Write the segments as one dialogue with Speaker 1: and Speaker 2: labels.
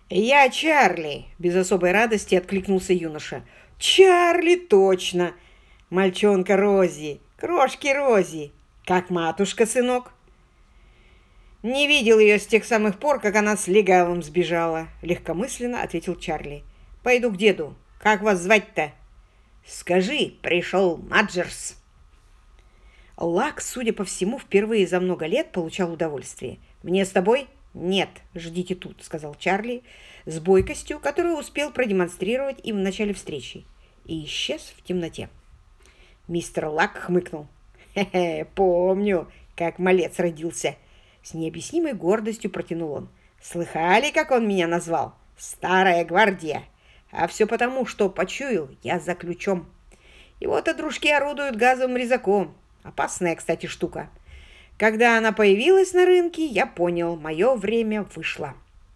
Speaker 1: «Я Чарли!» – без особой радости откликнулся юноша. «Чарли, точно! Мальчонка Рози, крошки Рози! Как матушка, сынок?» «Не видел ее с тех самых пор, как она с легавым сбежала», – легкомысленно ответил Чарли. «Пойду к деду. Как вас звать-то?» «Скажи, пришел Маджерс». Лак, судя по всему, впервые за много лет получал удовольствие. «Мне с тобой?» «Нет, ждите тут», — сказал Чарли с бойкостью, которую успел продемонстрировать им в начале встречи, и исчез в темноте. Мистер Лак хмыкнул. «Хе-хе, помню, как малец родился». С необъяснимой гордостью протянул он. «Слыхали, как он меня назвал? Старая гвардия. А все потому, что почуял я за ключом. Его-то дружки орудуют газовым резаком. Опасная, кстати, штука. Когда она появилась на рынке, я понял, мое время вышло.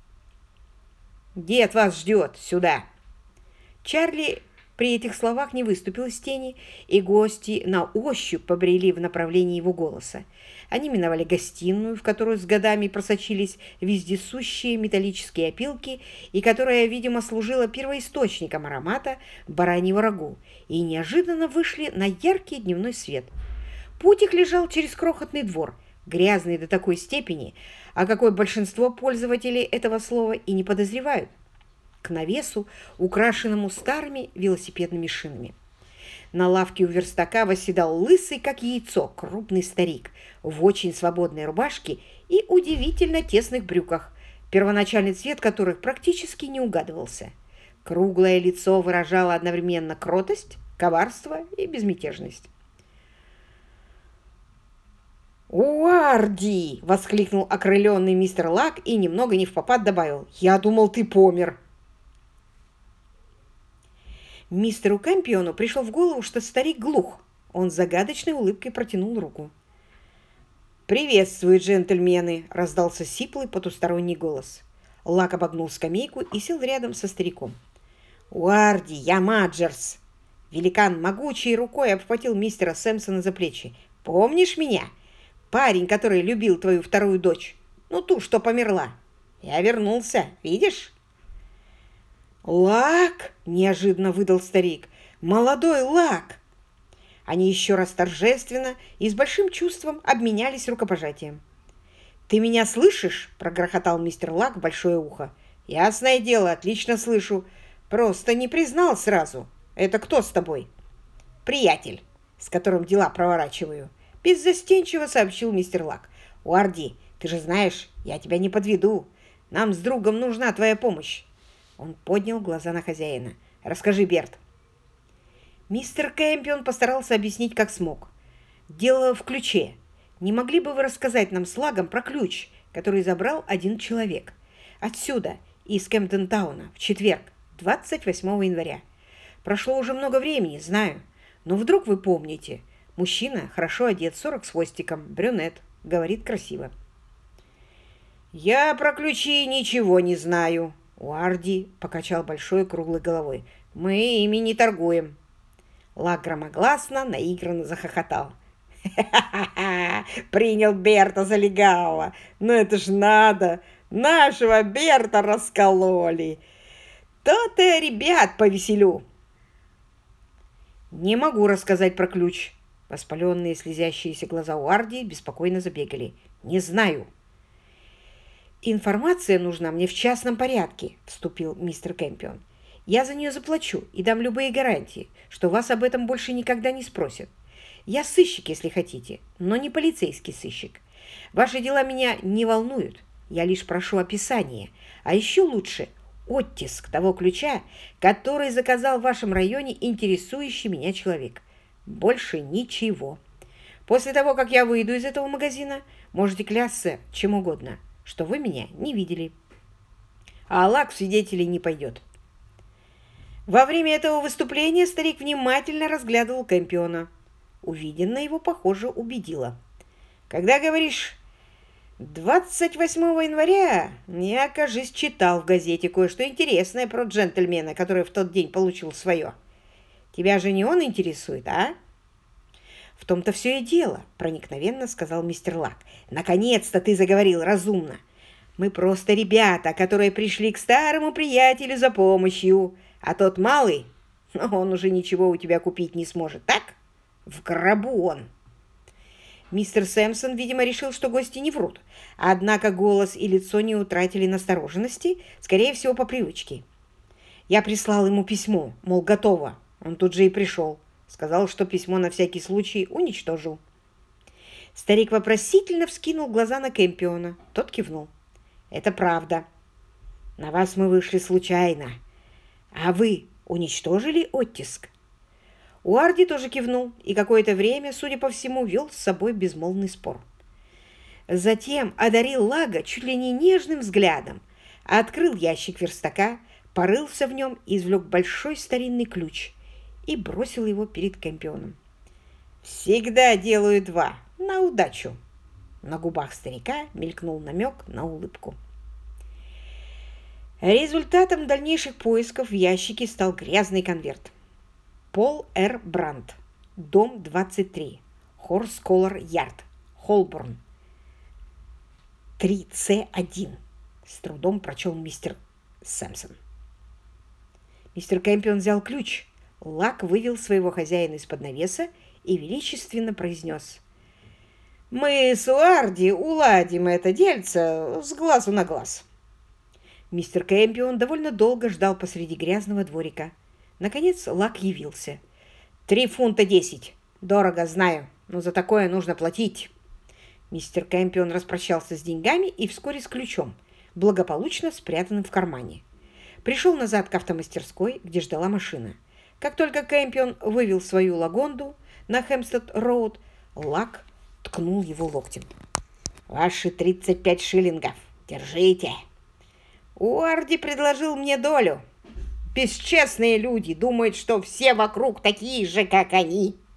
Speaker 1: Дед вас ждет сюда». Чарли при этих словах не выступил из тени, и гости на ощупь побрели в направлении его голоса. Они миновали гостиную, в которую с годами просочились вездесущие металлические опилки, и которая, видимо, служила первоисточником аромата бараньего рагу, и неожиданно вышли на яркий дневной свет. Путь их лежал через крохотный двор, грязный до такой степени, о какой большинство пользователей этого слова и не подозревают, к навесу, украшенному старыми велосипедными шинами. На лавке у верстака восседал лысый, как яйцо, крупный старик в очень свободной рубашке и удивительно тесных брюках, первоначальный цвет которых практически не угадывался. Круглое лицо выражало одновременно кротость, коварство и безмятежность. «Уарди!» — воскликнул окрыленный мистер Лак и немного невпопад добавил. «Я думал, ты помер!» Мистеру Кэмпиону пришло в голову, что старик глух. Он с загадочной улыбкой протянул руку. «Приветствую, джентльмены!» — раздался сиплый потусторонний голос. Лак обогнул скамейку и сел рядом со стариком. «Уарди, я Маджерс!» Великан могучей рукой обхватил мистера Сэмпсона за плечи. «Помнишь меня? Парень, который любил твою вторую дочь. Ну, ту, что померла. Я вернулся, видишь?» «Лак!» – неожиданно выдал старик. «Молодой Лак!» Они еще раз торжественно и с большим чувством обменялись рукопожатием. «Ты меня слышишь?» – прогрохотал мистер Лак в большое ухо. «Ясное дело, отлично слышу. Просто не признал сразу. Это кто с тобой?» «Приятель, с которым дела проворачиваю», – беззастенчиво сообщил мистер Лак. «Уарди, ты же знаешь, я тебя не подведу. Нам с другом нужна твоя помощь». Он поднял глаза на хозяина. «Расскажи, Берт». Мистер Кэмпион постарался объяснить, как смог. «Дело в ключе. Не могли бы вы рассказать нам с Лагом про ключ, который забрал один человек? Отсюда, из Кэмптон-тауна, в четверг, 28 января. Прошло уже много времени, знаю. Но вдруг вы помните. Мужчина, хорошо одет, 40 с хвостиком, брюнет, говорит красиво». «Я про ключи ничего не знаю», — Уарди покачал большой круглой головой. «Мы ими не торгуем». Лак громогласно, наигранно захохотал. «Ха-ха-ха! Принял Берта за легавого! Ну это ж надо! Нашего Берта раскололи! То-то ребят повеселю!» «Не могу рассказать про ключ». Воспаленные слезящиеся глаза Уарди беспокойно забегали. «Не знаю». «Информация нужна мне в частном порядке», — вступил мистер Кэмпион. «Я за нее заплачу и дам любые гарантии, что вас об этом больше никогда не спросят. Я сыщик, если хотите, но не полицейский сыщик. Ваши дела меня не волнуют, я лишь прошу описания, а еще лучше оттиск того ключа, который заказал в вашем районе интересующий меня человек. Больше ничего. После того, как я выйду из этого магазина, можете клясться чем угодно, что вы меня не видели. А Лак в свидетелей не пойдет». Во время этого выступления старик внимательно разглядывал Кэмпиона. Увиденное его, похоже, убедило. «Когда говоришь 28 января, я, кажись, читал в газете кое-что интересное про джентльмена, который в тот день получил свое. Тебя же не он интересует, а?» «В том-то все и дело», — проникновенно сказал мистер Лак. «Наконец-то ты заговорил разумно. Мы просто ребята, которые пришли к старому приятелю за помощью, а тот малый, он уже ничего у тебя купить не сможет, так? В гробу он. Мистер Сэмпсон, видимо, решил, что гости не врут, однако голос и лицо не утратили настороженности, скорее всего, по привычке. Я прислал ему письмо, мол, готово. Он тут же и пришел. Сказал, что письмо на всякий случай уничтожил. Старик вопросительно вскинул глаза на Кэмпиона. Тот кивнул. «Это правда. На вас мы вышли случайно. А вы уничтожили оттиск?» Уарди тоже кивнул и какое-то время, судя по всему, вел с собой безмолвный спор. Затем одарил Лага чуть ли не нежным взглядом, открыл ящик верстака, порылся в нем и извлек большой старинный ключ и бросил его перед Кэмпионом. «Всегда делаю два, на удачу!» На губах старика мелькнул намек на улыбку. Результатом дальнейших поисков в ящике стал грязный конверт. Пол Р. Брандт, дом 23, Хорс-Колор Ярд, Холборн, 3С1. С трудом прочел мистер Сэмпсон. Мистер Кэмпион взял ключ. Лак вывел своего хозяина из-под навеса и величественно произнес: «Мы с Уарди уладим это дельце с глазу на глаз». Мистер Кэмпион довольно долго ждал посреди грязного дворика. Наконец Лак явился. 3 фунта 10. Дорого, знаю, но за такое нужно платить. Мистер Кэмпион распрощался с деньгами и вскоре с ключом, благополучно спрятанным в кармане. Пришел назад к автомастерской, где ждала машина. Как только Кэмпион вывел свою Лагонду на Хэмпстед-роуд, Лак ткнул его локтем. «Ваши 35 шиллингов. Держите!» Уарди предложил мне долю. Бесчестные люди думают, что все вокруг такие же, как они.